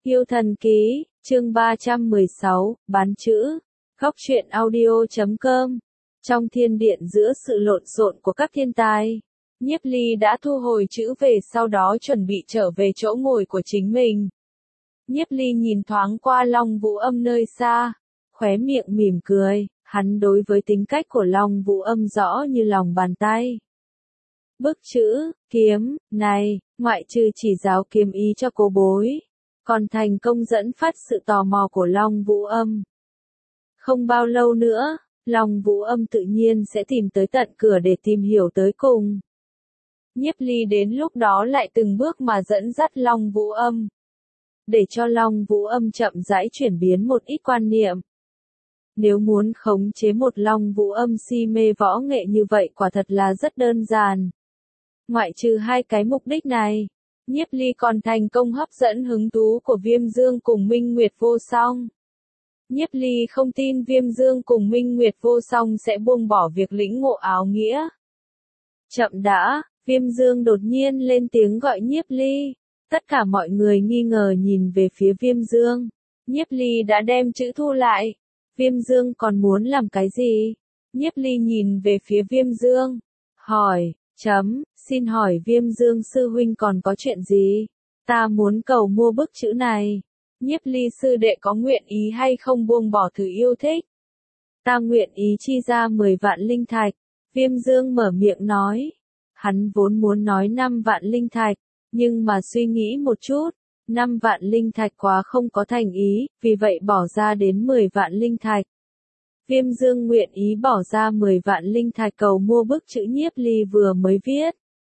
Yêu thần ký, chương 316, bán chữ. Góc truyện audio.com. Trong thiên điện giữa sự lộn xộn của các thiên tài, Nhiếp Ly đã thu hồi chữ về, sau đó chuẩn bị trở về chỗ ngồi của chính mình. Nhiếp Ly nhìn thoáng qua Long Vũ Âm nơi xa, khóe miệng mỉm cười, hắn đối với tính cách của Long Vũ Âm rõ như lòng bàn tay. Bức chữ, kiếm, này, ngoại trừ chỉ giáo kiếm ý cho cô bối, còn thành công dẫn phát sự tò mò của Long Vũ Âm. Không bao lâu nữa, Long Vũ Âm tự nhiên sẽ tìm tới tận cửa để tìm hiểu tới cùng. Nhiếp Ly đến lúc đó lại từng bước mà dẫn dắt Long Vũ Âm, để cho Long Vũ Âm chậm rãi chuyển biến một ít quan niệm. Nếu muốn khống chế một Long Vũ Âm si mê võ nghệ như vậy quả thật là rất đơn giản. Ngoại trừ hai cái mục đích này, Nhiếp Ly còn thành công hấp dẫn hứng thú của Viêm Dương cùng Minh Nguyệt Vô Song. Nhiếp Ly không tin Viêm Dương cùng Minh Nguyệt Vô Song sẽ buông bỏ việc lĩnh ngộ áo nghĩa. Chậm đã, Viêm Dương đột nhiên lên tiếng gọi Nhiếp Ly. Tất cả mọi người nghi ngờ nhìn về phía Viêm Dương. Nhiếp Ly đã đem chữ thu lại. Viêm Dương còn muốn làm cái gì? Nhiếp Ly nhìn về phía Viêm Dương, hỏi, xin hỏi Viêm Dương sư huynh còn có chuyện gì? Ta muốn cầu mua bức chữ này. Nhiếp Ly sư đệ có nguyện ý hay không buông bỏ thứ yêu thích? Ta nguyện ý chi ra 10 vạn linh thạch. Viêm Dương mở miệng nói. Hắn vốn muốn nói 5 vạn linh thạch, nhưng mà suy nghĩ một chút, 5 vạn linh thạch quá không có thành ý, vì vậy bỏ ra đến 10 vạn linh thạch. Viêm Dương nguyện ý bỏ ra 10 vạn linh thạch cầu mua bức chữ Nhiếp Ly vừa mới viết.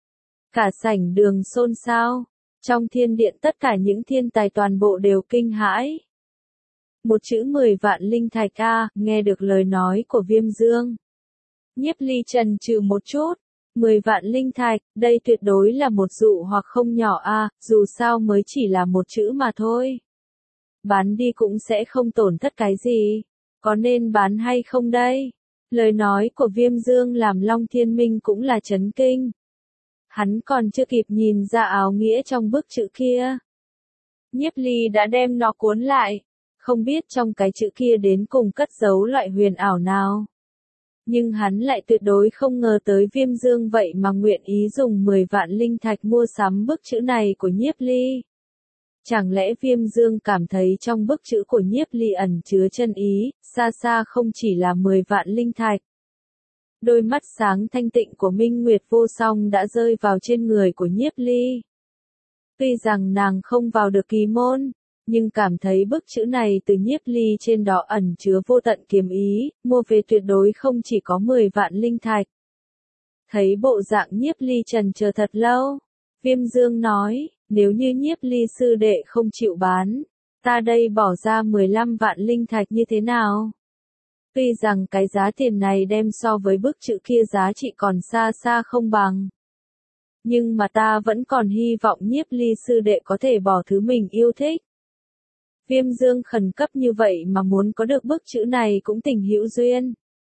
Cả sảnh đường xôn xao, trong thiên điện tất cả những thiên tài toàn bộ đều kinh hãi. Một chữ 10 vạn linh thạch a, nghe được lời nói của Viêm Dương. Nhiếp Ly chần chừ một chút, 10 vạn linh thạch, đây tuyệt đối là một dụ hoặc không nhỏ a, dù sao mới chỉ là một chữ mà thôi. Bán đi cũng sẽ không tổn thất cái gì. Có nên bán hay không đây? Lời nói của Viêm Dương làm Long Thiên Minh cũng là chấn kinh. Hắn còn chưa kịp nhìn ra áo nghĩa trong bức chữ kia. Nhiếp Ly đã đem nó cuốn lại, không biết trong cái chữ kia đến cùng cất giấu loại huyền ảo nào. Nhưng hắn lại tuyệt đối không ngờ tới Viêm Dương vậy mà nguyện ý dùng 10 vạn linh thạch mua sắm bức chữ này của Nhiếp Ly. Chẳng lẽ Viêm Dương cảm thấy trong bức chữ của Nhiếp Ly ẩn chứa chân ý, xa xa không chỉ là 10 vạn linh thạch. Đôi mắt sáng thanh tịnh của Minh Nguyệt Vô Song đã rơi vào trên người của Nhiếp Ly. Tuy rằng nàng không vào được kỳ môn, nhưng cảm thấy bức chữ này từ Nhiếp Ly trên đó ẩn chứa vô tận kiếm ý, mua về tuyệt đối không chỉ có 10 vạn linh thạch. Thấy bộ dạng Nhiếp Ly trần chờ thật lâu, Viêm Dương nói, nếu như Nhiếp Ly sư đệ không chịu bán, ta đây bỏ ra 15 vạn linh thạch như thế nào? Tuy rằng cái giá tiền này đem so với bức chữ kia giá trị còn xa xa không bằng. Nhưng mà ta vẫn còn hy vọng Nhiếp Ly sư đệ có thể bỏ thứ mình yêu thích. Viêm Dương khẩn cấp như vậy mà muốn có được bức chữ này cũng tình hữu duyên.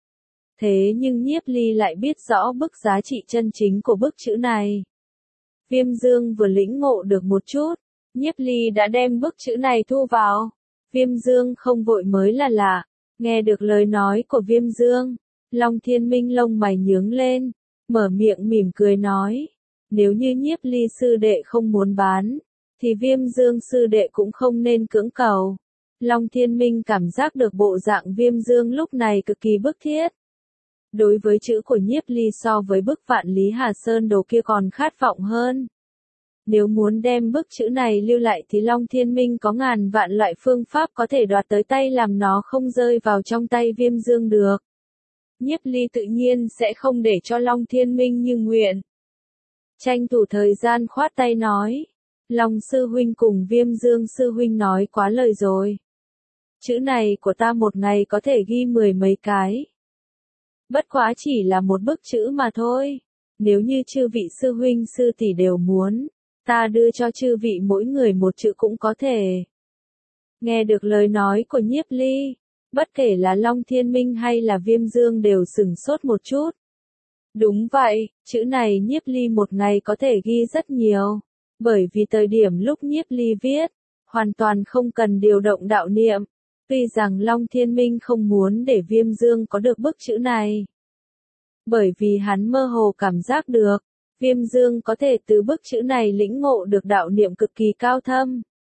Thế nhưng Nhiếp Ly lại biết rõ bức giá trị chân chính của bức chữ này. Viêm Dương vừa lĩnh ngộ được một chút, Nhiếp Ly đã đem bức chữ này thu vào. Viêm Dương không vội mới là lạ. Nghe được lời nói của Viêm Dương, Long Thiên Minh lông mày nhướng lên, mở miệng mỉm cười nói, nếu như Nhiếp Ly sư đệ không muốn bán, thì Viêm Dương sư đệ cũng không nên cưỡng cầu. Long Thiên Minh cảm giác được bộ dạng Viêm Dương lúc này cực kỳ bức thiết. Đối với chữ của Nhiếp Ly so với bức Vạn Lý Hà Sơn đồ kia còn khát vọng hơn. Nếu muốn đem bức chữ này lưu lại thì Long Thiên Minh có ngàn vạn loại phương pháp có thể đoạt tới tay làm nó không rơi vào trong tay Viêm Dương được. Nhiếp Ly tự nhiên sẽ không để cho Long Thiên Minh như nguyện. Tranh thủ thời gian khoát tay nói. Long sư huynh cùng Viêm Dương sư huynh nói quá lời rồi. Chữ này của ta một ngày có thể ghi 10 mấy cái. Bất quá chỉ là một bức chữ mà thôi. Nếu như chư vị sư huynh sư tỷ đều muốn, ta đưa cho chư vị mỗi người một chữ cũng có thể. Nghe được lời nói của Nhiếp Ly, bất kể là Long Thiên Minh hay là Viêm Dương đều sửng sốt một chút. Đúng vậy, chữ này Nhiếp Ly một ngày có thể ghi rất nhiều. Bởi vì thời điểm lúc Nhiếp Ly viết, hoàn toàn không cần điều động đạo niệm. Tuy rằng Long Thiên Minh không muốn để Viêm Dương có được bức chữ này. Bởi vì hắn mơ hồ cảm giác được, Viêm Dương có thể từ bức chữ này lĩnh ngộ được đạo niệm cực kỳ cao thâm.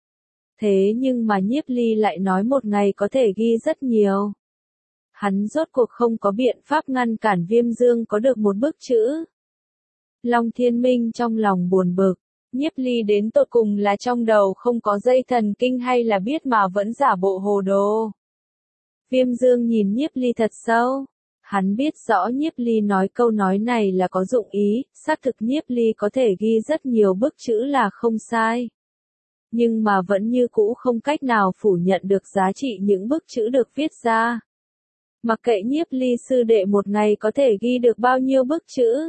Thế nhưng mà Nhiếp Ly lại nói một ngày có thể ghi rất nhiều. Hắn rốt cuộc không có biện pháp ngăn cản Viêm Dương có được một bức chữ. Long Thiên Minh trong lòng buồn bực, Nhiếp Ly đến tột cùng là trong đầu không có dây thần kinh hay là biết mà vẫn giả bộ hồ đồ. Viêm Dương nhìn Nhiếp Ly thật sâu. Hắn biết rõ Nhiếp Ly nói câu nói này là có dụng ý, xác thực Nhiếp Ly có thể ghi rất nhiều bức chữ là không sai. Nhưng mà vẫn như cũ không cách nào phủ nhận được giá trị những bức chữ được viết ra. Mặc kệ Nhiếp Ly sư đệ một ngày có thể ghi được bao nhiêu bức chữ.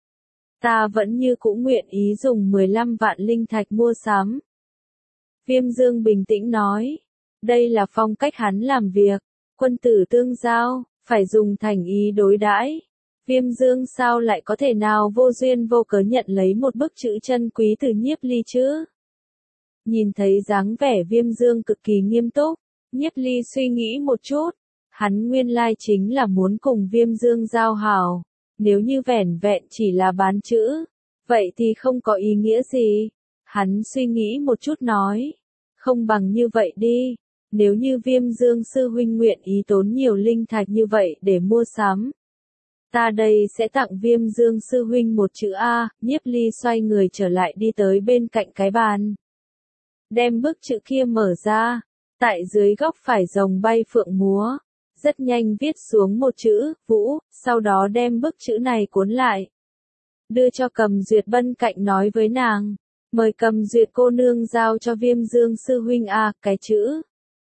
Ta vẫn như cũ nguyện ý dùng 15 vạn linh thạch mua sắm. Viêm Dương bình tĩnh nói. Đây là phong cách hắn làm việc. Quân tử tương giao, phải dùng thành ý đối đãi. Viêm Dương sao lại có thể nào vô duyên vô cớ nhận lấy một bức chữ chân quý từ Nhiếp Ly chứ? Nhìn thấy dáng vẻ Viêm Dương cực kỳ nghiêm túc, Nhiếp Ly suy nghĩ một chút. Hắn nguyên lai chính là muốn cùng Viêm Dương giao hảo. Nếu như vẻn vẹn chỉ là bán chữ, vậy thì không có ý nghĩa gì. Hắn suy nghĩ một chút nói. Không bằng như vậy đi. Nếu như Viêm Dương sư huynh nguyện ý tốn nhiều linh thạch như vậy để mua sắm. Ta đây sẽ tặng Viêm Dương sư huynh một chữ A. Nhiếp Ly xoay người trở lại đi tới bên cạnh cái bàn. Đem bức chữ kia mở ra. Tại dưới góc phải rồng bay phượng múa. Rất nhanh viết xuống một chữ, Vũ, sau đó đem bức chữ này cuốn lại. Đưa cho Cầm Duyệt bên cạnh nói với nàng. Mời Cầm Duyệt cô nương giao cho Viêm Dương sư huynh A, cái chữ.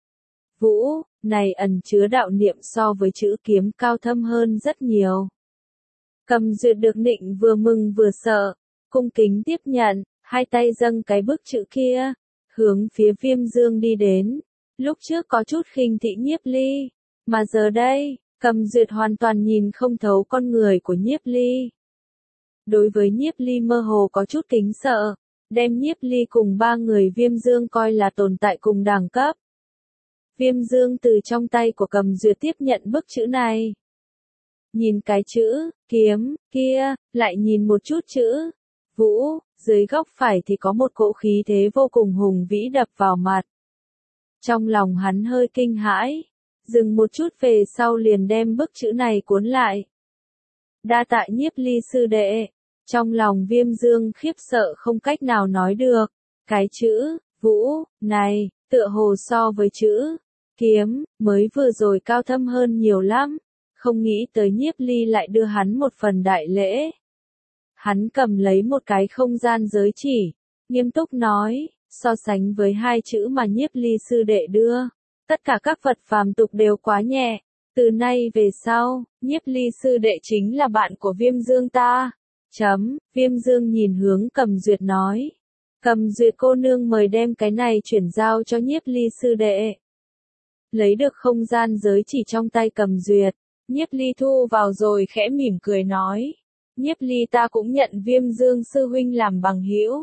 Vũ, này ẩn chứa đạo niệm so với chữ kiếm cao thâm hơn rất nhiều. Cầm Duyệt được nịnh vừa mừng vừa sợ, cung kính tiếp nhận, hai tay dâng cái bức chữ kia, hướng phía Viêm Dương đi đến. Lúc trước có chút khinh thị Nhiếp Ly, mà giờ đây, Cầm Duyệt hoàn toàn nhìn không thấu con người của Nhiếp Ly. Đối với Nhiếp Ly mơ hồ có chút kính sợ, đem Nhiếp Ly cùng ba người Viêm Dương coi là tồn tại cùng đẳng cấp. Viêm Dương từ trong tay của Cầm Duyệt tiếp nhận bức chữ này. Nhìn cái chữ, kiếm, kia, lại nhìn một chút chữ, Vũ, dưới góc phải thì có một cỗ khí thế vô cùng hùng vĩ đập vào mặt. Trong lòng hắn hơi kinh hãi, dừng một chút về sau liền đem bức chữ này cuốn lại. Đa tạ Nhiếp Ly sư đệ, trong lòng Viêm Dương khiếp sợ không cách nào nói được, cái chữ, Vũ, này, tựa hồ so với chữ kiếm, mới vừa rồi cao thâm hơn nhiều lắm, không nghĩ tới Nhiếp Ly lại đưa hắn một phần đại lễ. Hắn cầm lấy một cái không gian giới chỉ, nghiêm túc nói, so sánh với hai chữ mà Nhiếp Ly sư đệ đưa, tất cả các vật phàm tục đều quá nhẹ, từ nay về sau, Nhiếp Ly sư đệ chính là bạn của Viêm Dương ta. Viêm Dương nhìn hướng Cầm Duyệt nói. Cầm Duyệt cô nương mời đem cái này chuyển giao cho Nhiếp Ly sư đệ. Lấy được không gian giới chỉ trong tay Cầm Duyệt, Nhiếp Ly thu vào rồi khẽ mỉm cười nói. Nhiếp Ly ta cũng nhận Viêm Dương sư huynh làm bằng hữu.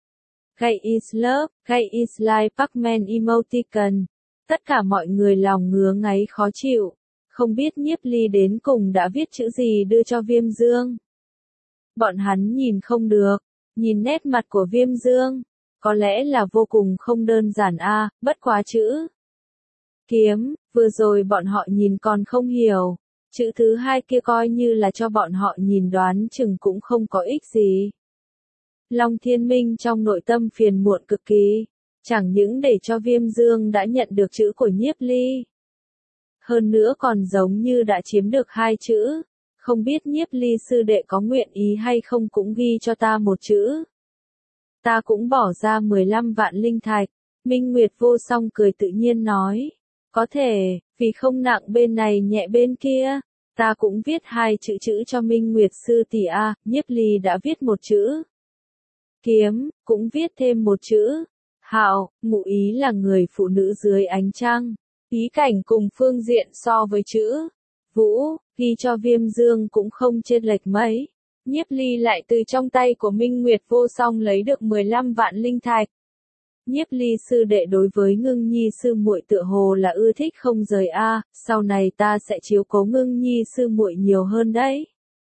Gay is love, gay is like Pac-Man emoticon. Tất cả mọi người lòng ngứa ngáy khó chịu. Không biết Nhiếp Ly đến cùng đã viết chữ gì đưa cho Viêm Dương. Bọn hắn nhìn không được, nhìn nét mặt của Viêm Dương, có lẽ là vô cùng không đơn giản a, bất quá chữ kiếm, vừa rồi bọn họ nhìn còn không hiểu, chữ thứ hai kia coi như là cho bọn họ nhìn đoán chừng cũng không có ích gì. Long Thiên Minh trong nội tâm phiền muộn cực kỳ, chẳng những để cho Viêm Dương đã nhận được chữ của Nhiếp Ly, hơn nữa còn giống như đã chiếm được hai chữ. Không biết Nhiếp Ly sư đệ có nguyện ý hay không cũng ghi cho ta một chữ. Ta cũng bỏ ra 15 vạn linh thạch. Minh Nguyệt vô song cười tự nhiên nói. Có thể, vì không nặng bên này nhẹ bên kia. Ta cũng viết hai chữ cho Minh Nguyệt sư tỷ a. Nhiếp Ly đã viết một chữ kiếm, cũng viết thêm một chữ hạo. Ngụ ý là người phụ nữ dưới ánh trăng. Ý cảnh cùng phương diện so với chữ Vũ, ghi cho Viêm Dương cũng không chênh lệch mấy. Nhiếp Ly lại từ trong tay của Minh Nguyệt vô song lấy được 15 vạn linh thạch. Nhiếp Ly sư đệ đối với Ngưng Nhi sư muội tựa hồ là ưa thích không rời a, sau này ta sẽ chiếu cố Ngưng Nhi sư muội nhiều hơn đấy.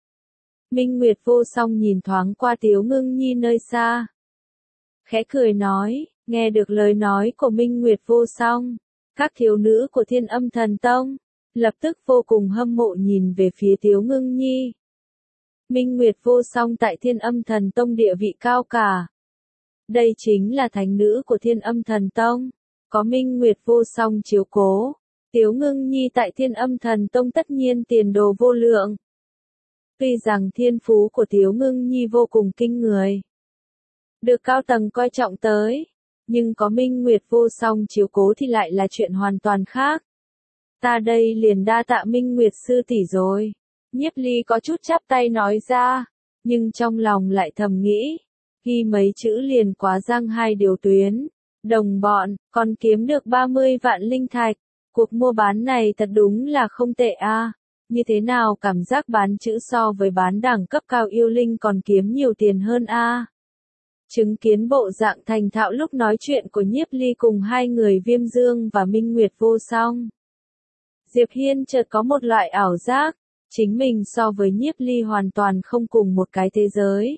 Minh Nguyệt Vô Song nhìn thoáng qua Tiếu Ngưng Nhi nơi xa. Khẽ cười nói, nghe được lời nói của Minh Nguyệt Vô Song, các thiếu nữ của Thiên Âm Thần Tông lập tức vô cùng hâm mộ nhìn về phía Tiếu Ngưng Nhi. Minh Nguyệt Vô Song tại Thiên Âm Thần Tông địa vị cao cả. Đây chính là thánh nữ của Thiên Âm Thần Tông, có Minh Nguyệt Vô Song chiếu cố, Tiếu Ngưng Nhi tại Thiên Âm Thần Tông tất nhiên tiền đồ vô lượng. Tuy rằng thiên phú của Tiếu Ngưng Nhi vô cùng kinh người, được cao tầng coi trọng tới, nhưng có Minh Nguyệt Vô Song chiếu cố thì lại là chuyện hoàn toàn khác. Ta đây liền đa tạ Minh Nguyệt sư tỷ rồi. Nhiếp Ly có chút chắp tay nói ra, nhưng trong lòng lại thầm nghĩ, ghi mấy chữ liền quá răng hai điều tuyến. Đồng bọn, còn kiếm được 30 vạn linh thạch, cuộc mua bán này thật đúng là không tệ a. Như thế nào cảm giác bán chữ so với bán đẳng cấp cao yêu linh còn kiếm nhiều tiền hơn a. Chứng kiến bộ dạng thành thạo lúc nói chuyện của Nhiếp Ly cùng hai người Viêm Dương và Minh Nguyệt Vô Song, Diệp Hiên chợt có một loại ảo giác, chính mình so với Nhiếp Ly hoàn toàn không cùng một cái thế giới.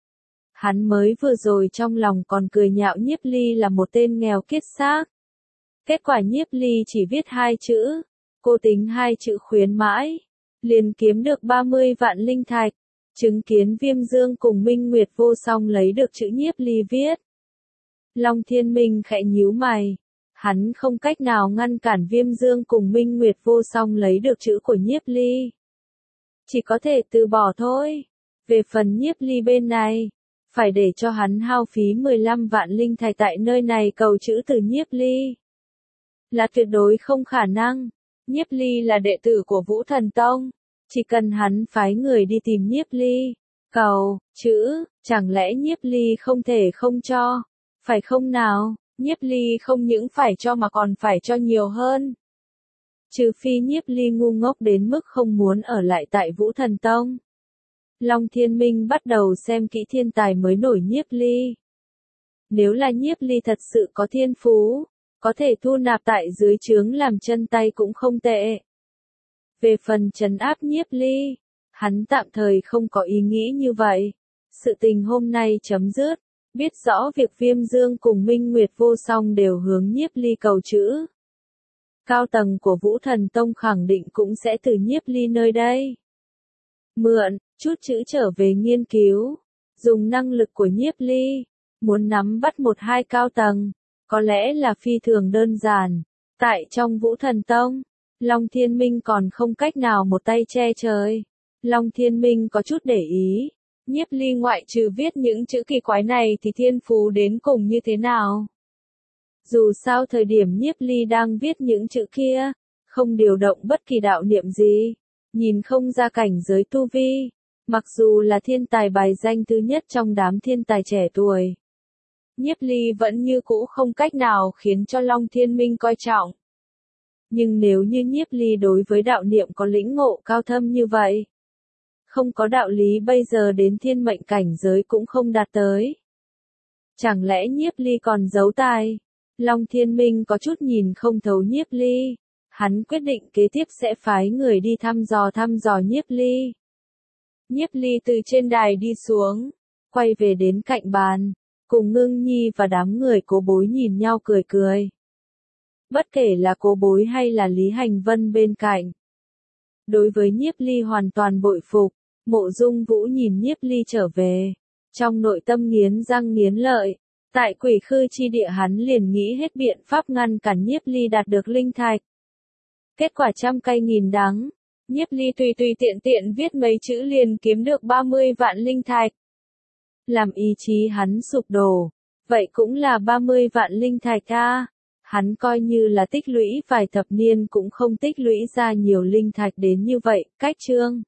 Hắn mới vừa rồi trong lòng còn cười nhạo Nhiếp Ly là một tên nghèo kiết xác. Kết quả Nhiếp Ly chỉ viết hai chữ, cô tính hai chữ khuyến mãi, liền kiếm được 30 vạn linh thạch. Chứng kiến Viêm Dương cùng Minh Nguyệt Vô Song lấy được chữ Nhiếp Ly viết, Long Thiên Minh khẽ nhíu mày. Hắn không cách nào ngăn cản Viêm Dương cùng Minh Nguyệt Vô Song lấy được chữ của Nhiếp Ly. Chỉ có thể từ bỏ thôi. Về phần Nhiếp Ly bên này, phải để cho hắn hao phí 15 vạn linh thạch tại nơi này cầu chữ từ Nhiếp Ly, là tuyệt đối không khả năng. Nhiếp Ly là đệ tử của Vũ Thần Tông, chỉ cần hắn phái người đi tìm Nhiếp Ly, cầu chữ, chẳng lẽ Nhiếp Ly không thể không cho, phải không nào? Nhiếp Ly không những phải cho mà còn phải cho nhiều hơn. Trừ phi Nhiếp Ly ngu ngốc đến mức không muốn ở lại tại Vũ Thần Tông. Long Thiên Minh bắt đầu xem kỹ thiên tài mới nổi Nhiếp Ly. Nếu là Nhiếp Ly thật sự có thiên phú, có thể thu nạp tại dưới trướng làm chân tay cũng không tệ. Về phần trấn áp Nhiếp Ly, hắn tạm thời không có ý nghĩ như vậy. Sự tình hôm nay chấm dứt. Biết rõ việc Viêm Dương cùng Minh Nguyệt Vô Song đều hướng Nhiếp Ly cầu chữ. Cao tầng của Vũ Thần Tông khẳng định cũng sẽ từ Nhiếp Ly nơi đây mượn chút chữ trở về nghiên cứu. Dùng năng lực của Nhiếp Ly, muốn nắm bắt một hai cao tầng, có lẽ là phi thường đơn giản. Tại trong Vũ Thần Tông, Long Thiên Minh còn không cách nào một tay che trời. Long Thiên Minh có chút để ý. Nhiếp Ly ngoại trừ viết những chữ kỳ quái này thì thiên phú đến cùng như thế nào? Dù sao thời điểm Nhiếp Ly đang viết những chữ kia, không điều động bất kỳ đạo niệm gì, nhìn không ra cảnh giới tu vi, mặc dù là thiên tài bài danh thứ nhất trong đám thiên tài trẻ tuổi. Nhiếp Ly vẫn như cũ không cách nào khiến cho Long Thiên Minh coi trọng. Nhưng nếu như Nhiếp Ly đối với đạo niệm có lĩnh ngộ cao thâm như vậy, không có đạo lý bây giờ đến thiên mệnh cảnh giới cũng không đạt tới. Chẳng lẽ Nhiếp Ly còn giấu tài? Long Thiên Minh có chút nhìn không thấu Nhiếp Ly. Hắn quyết định kế tiếp sẽ phái người đi thăm dò Nhiếp Ly. Nhiếp Ly từ trên đài đi xuống, quay về đến cạnh bàn, cùng Ngưng Nhi và đám người Cố Bối nhìn nhau cười cười. Bất kể là Cố Bối hay là Lý Hành Vân bên cạnh, đối với Nhiếp Ly hoàn toàn bội phục. Mộ Dung Vũ nhìn Nhiếp Ly trở về, trong nội tâm nghiến răng nghiến lợi. Tại Quỷ Khư chi địa hắn liền nghĩ hết biện pháp ngăn cản Nhiếp Ly đạt được linh thạch. Kết quả trăm cay nghìn đắng, Nhiếp Ly tùy tiện viết mấy chữ liền kiếm được 30 vạn linh thạch. Làm ý chí hắn sụp đổ, vậy cũng là 30 vạn linh thạch a. Hắn coi như là tích lũy vài thập niên cũng không tích lũy ra nhiều linh thạch đến như vậy. Cách chương